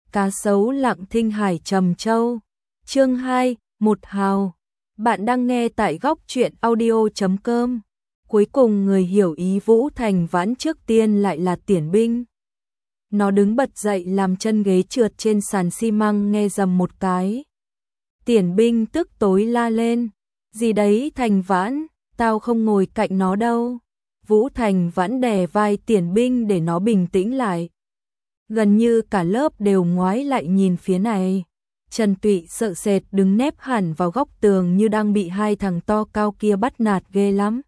Cá sấu lặng thinh hải trầm châu. Chương 2, một hào. Bạn đang nghe tại góc truyện audio.com. Cuối cùng người hiểu ý Vũ Thành Vãn trước tiên lại là Tiễn Binh. Nó đứng bật dậy làm chân ghế trượt trên sàn xi măng nghe rầm một cái. Tiễn Binh tức tối la lên. Gì đấy Thành Vãn, tao không ngồi cạnh nó đâu. Vũ Thành Vãn đè vai Tiễn Binh để nó bình tĩnh lại. Gần như cả lớp đều ngoái lại nhìn phía này. Trần Tụy sợ sệt đứng nép hẳn vào góc tường như đang bị hai thằng to cao kia bắt nạt ghê lắm.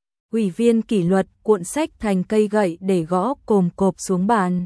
Ủy viên kỷ luật cuộn sách thành cây gậy để gõ cồm cộp xuống bàn.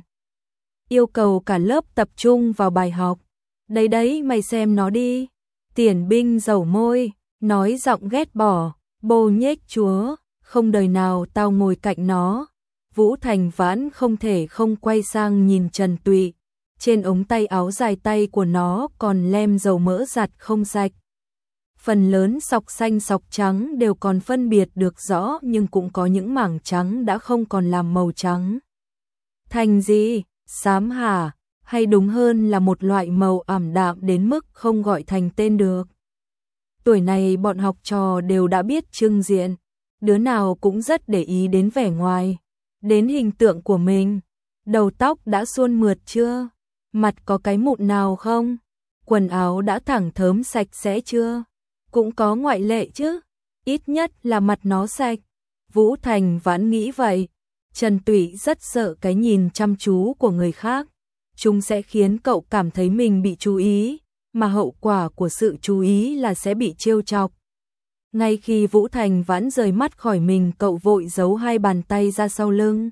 Yêu cầu cả lớp tập trung vào bài học. Đấy đấy mày xem nó đi. Tiễn Binh dầu môi, nói giọng ghét bỏ, bô nhếch chúa, không đời nào tao ngồi cạnh nó. Vũ Thành Vãn không thể không quay sang nhìn Trần Tụy. Trên ống tay áo dài tay của nó còn lem dầu mỡ giặt không sạch. Phần lớn sọc xanh sọc trắng đều còn phân biệt được rõ, nhưng cũng có những mảng trắng đã không còn làm màu trắng. Thành gì? Xám hả? Hay đúng hơn là một loại màu ảm đạm đến mức không gọi thành tên được. Tuổi này bọn học trò đều đã biết trưng diện. Đứa nào cũng rất để ý đến vẻ ngoài, đến hình tượng của mình. Đầu tóc đã suôn mượt chưa? Mặt có cái mụn nào không? Quần áo đã thẳng thớm sạch sẽ chưa? Cũng có ngoại lệ chứ, ít nhất là mặt nó sạch. Vũ Thành Vãn nghĩ vậy. Trần Tụy rất sợ cái nhìn chăm chú của người khác. Chúng sẽ khiến cậu cảm thấy mình bị chú ý, mà hậu quả của sự chú ý là sẽ bị trêu chọc. Ngay khi Vũ Thành Vãn rời mắt khỏi mình, cậu vội giấu hai bàn tay ra sau lưng.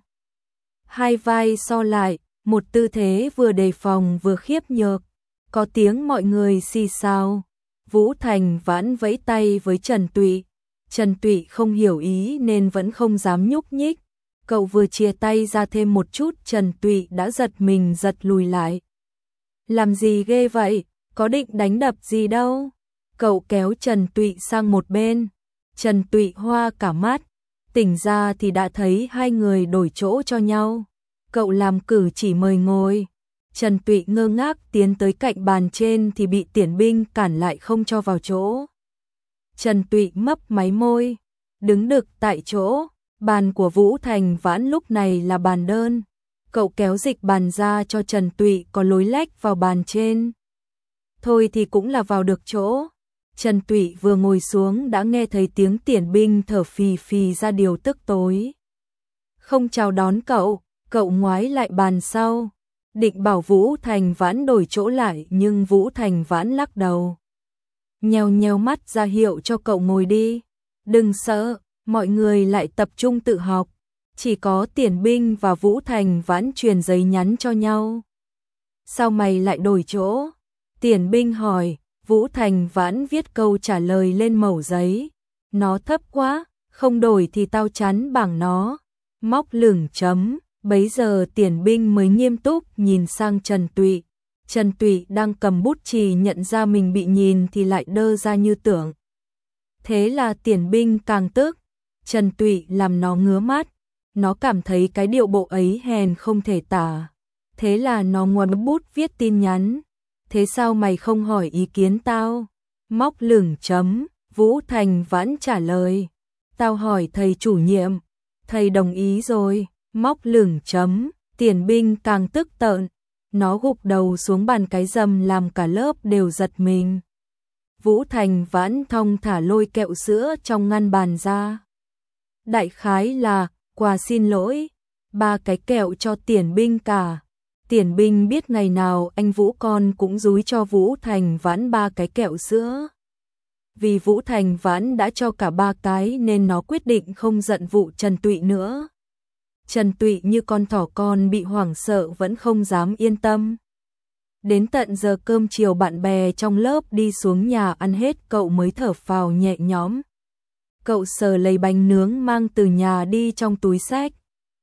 Hai vai so lại, một tư thế vừa đề phòng vừa khiếp nhược. Có tiếng mọi người xì xào. Vũ Thành Vãn vẫy tay với Trần Tụy. Trần Tụy không hiểu ý nên vẫn không dám nhúc nhích. Cậu vừa chia tay ra thêm một chút, Trần Tụy đã giật mình giật lùi lại. Làm gì ghê vậy? Có định đánh đập gì đâu. Cậu kéo Trần Tụy sang một bên. Trần Tụy hoa cả mắt. Tỉnh ra thì đã thấy hai người đổi chỗ cho nhau. Cậu làm cử chỉ mời ngồi. Trần Tụy ngơ ngác tiến tới cạnh bàn trên thì bị Tiễn Binh cản lại không cho vào chỗ. Trần Tụy mấp máy môi, đứng đực tại chỗ. Bàn của Vũ Thành Vãn lúc này là bàn đơn. Cậu kéo dịch bàn ra cho Trần Tụy có lối lách vào bàn trên. Thôi thì cũng là vào được chỗ. Trần Tụy vừa ngồi xuống đã nghe thấy tiếng Tiễn Binh thở phì phì ra điều tức tối. Không chào đón cậu, cậu ngoái lại bàn sau. Định bảo Vũ Thành Vãn đổi chỗ lại nhưng Vũ Thành Vãn lắc đầu. Nheo nheo mắt ra hiệu cho cậu ngồi đi. Đừng sợ, mọi người lại tập trung tự học. Chỉ có Tiễn Binh và Vũ Thành Vãn truyền giấy nhắn cho nhau. Sao mày lại đổi chỗ? Tiễn Binh hỏi. Vũ Thành Vãn viết câu trả lời lên mẩu giấy. Nó thấp quá, không đổi thì tao chắn bảng nó. Móc lửng chấm. Bấy giờ Tiễn Binh mới nghiêm túc nhìn sang Trần Tụy. Trần Tụy đang cầm bút chì nhận ra mình bị nhìn thì lại đơ ra như tưởng. Thế là Tiễn Binh càng tức. Trần Tụy làm nó ngứa mắt. Nó cảm thấy cái điệu bộ ấy hèn không thể tả. Thế là nó ngoằn bút viết tin nhắn. Thế sao mày không hỏi ý kiến tao? Móc lửng chấm. Vũ Thành Vãn trả lời. Tao hỏi thầy chủ nhiệm. Thầy đồng ý rồi. Móc lửng chấm. Tiễn Binh càng tức tợn. Nó gục đầu xuống bàn cái rầm làm cả lớp đều giật mình. Vũ Thành Vãn thong thả lôi kẹo sữa trong ngăn bàn ra. Đại khái là quà xin lỗi. 3 cái kẹo cho Tiễn Binh cả. Tiễn Binh biết ngày nào anh Vũ con cũng dúi cho Vũ Thành Vãn 3 cái kẹo sữa. Vì Vũ Thành Vãn đã cho cả 3 cái nên nó quyết định không giận vụ Trần Tụy nữa. Trần Tụy như con thỏ con bị hoảng sợ vẫn không dám yên tâm. Đến tận giờ cơm chiều bạn bè trong lớp đi xuống nhà ăn hết cậu mới thở phào nhẹ nhõm. Cậu sờ lấy bánh nướng mang từ nhà đi trong túi xách.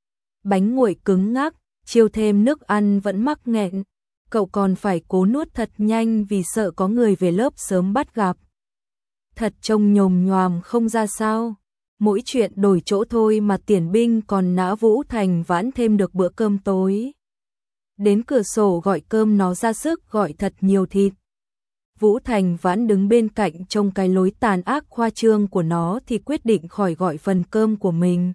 Bánh nguội cứng ngắc, chiêu thêm nước ăn vẫn mắc nghẹn. Cậu còn phải cố nuốt thật nhanh vì sợ có người về lớp sớm bắt gặp. Thật trông nhồm nhoàm không ra sao. Mỗi chuyện đổi chỗ thôi mà Tiễn Binh còn nã Vũ Thành Vãn thêm được bữa cơm tối. đến cửa sổ gọi cơm nó ra sức gọi thật nhiều thịt. Vũ Thành Vãn đứng bên cạnh trông cái lối tàn ác khoa trương của nó thì quyết định khỏi gọi phần cơm của mình.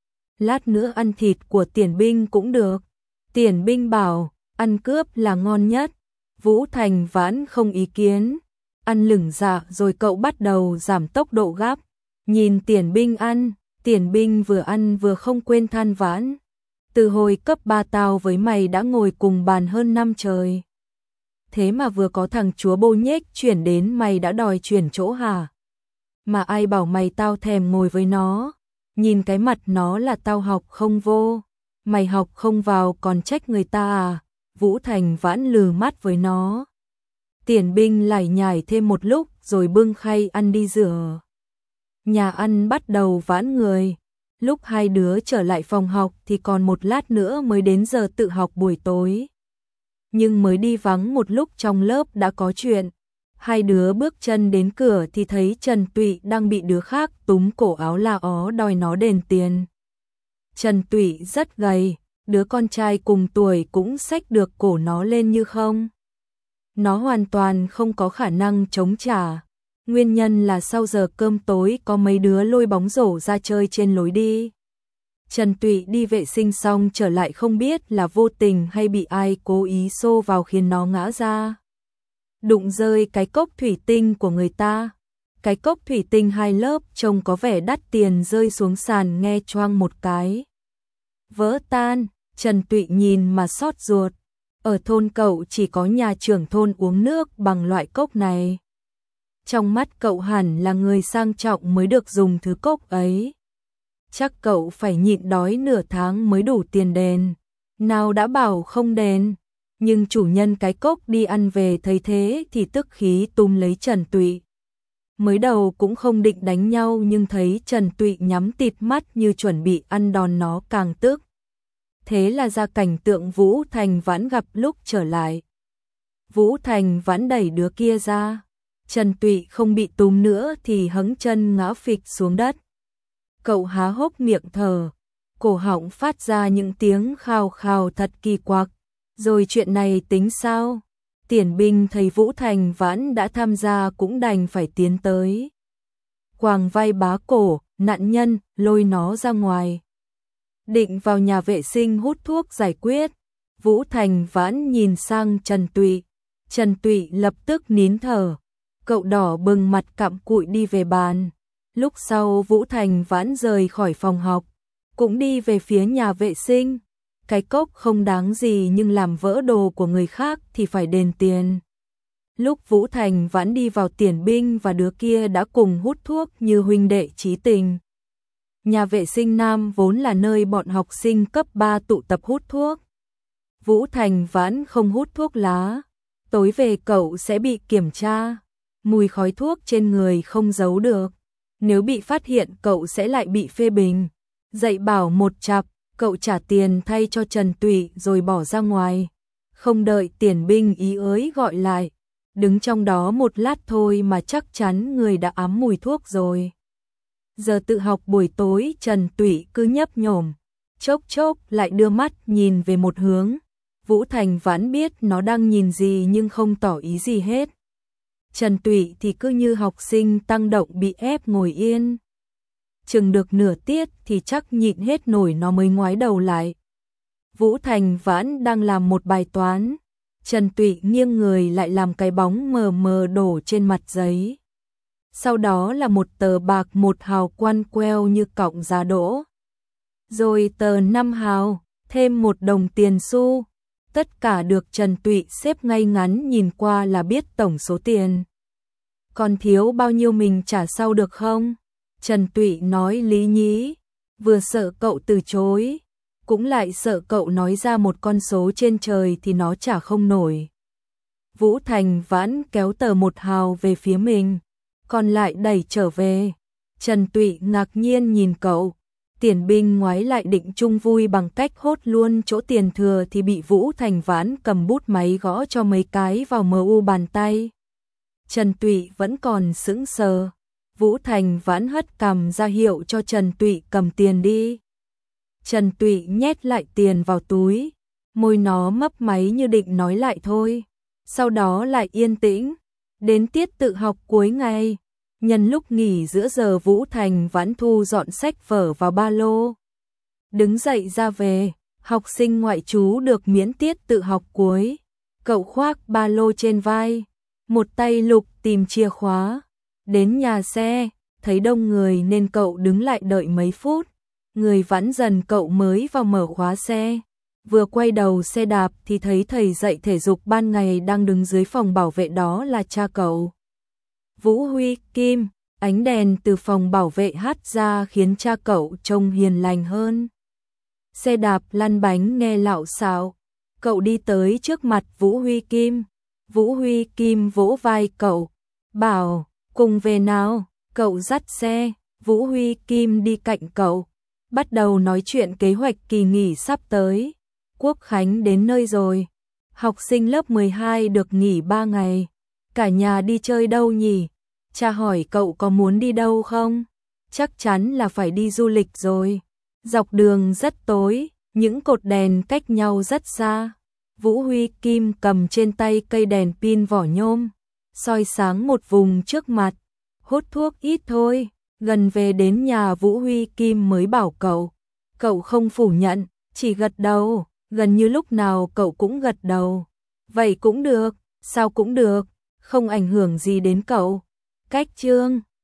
Lát nữa ăn thịt của Tiền Binh cũng được. Tiền Binh bảo, ăn cướp là ngon nhất. Vũ Thành Vãn không ý kiến. Ăn lửng dạ rồi cậu bắt đầu giảm tốc độ gắp. Nhìn Tiền Binh ăn, Tiền Binh vừa ăn vừa không quên than vãn. Từ hồi cấp 3 tao với mày đã ngồi cùng bàn hơn năm trời. Thế mà vừa có thằng chúa bô nhếch chuyển đến mày đã đòi chuyển chỗ hả? Mà ai bảo mày tao thèm ngồi với nó? Nhìn cái mặt nó là tao học không vô. Mày học không vào còn trách người ta à? Vũ Thành Vãn lừ mắt với nó. Tiền Binh lải nhải thêm một lúc rồi bưng khay ăn đi rửa. Nhà ăn bắt đầu vãn người. Lúc hai đứa trở lại phòng học thì còn một lát nữa mới đến giờ tự học buổi tối. Nhưng mới đi vắng một lúc trong lớp đã có chuyện. Hai đứa bước chân đến cửa thì thấy Trần Tụy đang bị đứa khác túm cổ áo la ó đòi nó đền tiền. Trần Tụy rất gầy, đứa con trai cùng tuổi cũng xách được cổ nó lên như không. Nó hoàn toàn không có khả năng chống trả. Nguyên nhân là sau giờ cơm tối có mấy đứa lôi bóng rổ ra chơi trên lối đi. Trần Tụy đi vệ sinh xong trở lại không biết là vô tình hay bị ai cố ý xô vào khiến nó ngã ra. Đụng rơi cái cốc thủy tinh của người ta. Cái cốc thủy tinh 2 lớp trông có vẻ đắt tiền rơi xuống sàn nghe choang một cái. Vỡ tan, Trần Tụy nhìn mà xót ruột. Ở thôn cậu chỉ có nhà trưởng thôn uống nước bằng loại cốc này. Trong mắt cậu hẳn là người sang trọng mới được dùng thứ cốc ấy. Chắc cậu phải nhịn đói nửa tháng mới đủ tiền đền. Nào đã bảo không đền. Nhưng chủ nhân cái cốc đi ăn về thấy thế thì tức khí túm lấy Trần Tụy. Mới đầu cũng không định đánh nhau nhưng thấy Trần Tụy nhắm tịt mắt như chuẩn bị ăn đòn nó càng tức. Thế là ra cảnh tượng Vũ Thành Vãn gặp lúc trở lại. Vũ Thành Vãn đẩy đứa kia ra. Trần Tụy không bị túm nữa thì hững chân ngã phịch xuống đất. Cậu há hốc miệng thở, cổ họng phát ra những tiếng khào khào thật kỳ quặc. Rồi chuyện này tính sao? Tiền Binh thấy Vũ Thành Vãn đã tham gia cũng đành phải tiến tới. Quàng vai bá cổ, nạn nhân, lôi nó ra ngoài. Định vào nhà vệ sinh hút thuốc giải quyết. Vũ Thành Vãn nhìn sang Trần Tụy. Trần Tụy lập tức nín thở. Cậu đỏ bừng mặt cặm cụi đi về bàn. Lúc sau Vũ Thành Vãn rời khỏi phòng học, cũng đi về phía nhà vệ sinh. Cái cốc không đáng gì nhưng làm vỡ đồ của người khác thì phải đền tiền. Lúc Vũ Thành Vãn đi vào, Tiền Binh và đứa kia đã cùng hút thuốc như huynh đệ chí tình. Nhà vệ sinh nam vốn là nơi bọn học sinh cấp 3 tụ tập hút thuốc. Vũ Thành Vãn không hút thuốc lá. Tối về cậu sẽ bị kiểm tra. Mùi khói thuốc trên người không giấu được. Nếu bị phát hiện cậu sẽ lại bị phê bình. Dạy bảo một chặp, cậu trả tiền thay cho Trần Tụy rồi bỏ ra ngoài. Không đợi Tiền Binh ý ới gọi lại. Đứng trong đó một lát thôi mà chắc chắn người đã ám mùi thuốc rồi. Giờ tự học buổi tối Trần Tụy cứ nhấp nhổm. Chốc chốc lại đưa mắt nhìn về một hướng. Vũ Thành Vãn biết nó đang nhìn gì nhưng không tỏ ý gì hết. Trần Tụy thì cứ như học sinh tăng động bị ép ngồi yên. Chừng được nửa tiết thì chắc nhịn hết nổi nó mới ngoái đầu lại. Vũ Thành Vãn đang làm một bài toán. Trần Tụy nghiêng người lại làm cái bóng mờ mờ đổ trên mặt giấy. Sau đó là một tờ bạc 1 hào quăn queo như cọng giá đỗ. Rồi tờ 5 hào, thêm 1 đồng tiền xu. Tất cả được Trần Tụy xếp ngay ngắn, nhìn qua là biết tổng số tiền. Còn thiếu bao nhiêu mình trả sau được không? Trần Tụy nói lý nhí, vừa sợ cậu từ chối, cũng lại sợ cậu nói ra một con số trên trời thì nó trả không nổi. Vũ Thành Vãn kéo tờ 1 hào về phía mình, còn lại đẩy trở về. Trần Tụy ngạc nhiên nhìn cậu. Tiền Binh ngoái lại định chung vui bằng cách hốt luôn chỗ tiền thừa thì bị Vũ Thành Vãn cầm bút máy gõ cho mấy cái vào MU bàn tay. Trần Tụy vẫn còn sững sờ. Vũ Thành Vãn hất cằm ra hiệu cho Trần Tụy cầm tiền đi. Trần Tụy nhét lại tiền vào túi. môi nó mấp máy như định nói lại thôi, sau đó lại yên tĩnh. Đến tiết tự học cuối ngày, nhân lúc nghỉ giữa giờ Vũ Thành Vãn thu dọn sách vở vào ba lô. Đứng dậy ra về, học sinh ngoại trú được miễn tiết tự học cuối. Cậu khoác ba lô trên vai, một tay lục tìm chìa khóa. Đến nhà xe, thấy đông người nên cậu đứng lại đợi mấy phút. Người vãn dần cậu mới vào mở khóa xe. Vừa quay đầu xe đạp thì thấy thầy dạy thể dục ban ngày đang đứng dưới phòng bảo vệ, đó là cha cậu. Vũ Huy Kim, ánh đèn từ phòng bảo vệ hắt ra khiến cha cậu trông hiền lành hơn. Xe đạp lăn bánh nghe lạo xạo, cậu đi tới trước mặt Vũ Huy Kim. Vũ Huy Kim vỗ vai cậu, bảo, cùng về nào. Cậu dắt xe, Vũ Huy Kim đi cạnh cậu, bắt đầu nói chuyện kế hoạch kỳ nghỉ sắp tới. Quốc khánh đến nơi rồi, học sinh lớp 12 được nghỉ 3 ngày, cả nhà đi chơi đâu nhỉ? Cha hỏi cậu có muốn đi đâu không? Chắc chắn là phải đi du lịch rồi. Dọc đường rất tối, những cột đèn cách nhau rất xa. Vũ Huy Kim cầm trên tay cây đèn pin vỏ nhôm, soi sáng một vùng trước mặt. Hút thuốc ít thôi. Gần về đến nhà Vũ Huy Kim mới bảo cậu. Cậu không phủ nhận, chỉ gật đầu. Gần như lúc nào cậu cũng gật đầu. Vậy cũng được, sao cũng được, không ảnh hưởng gì đến cậu. Cách chương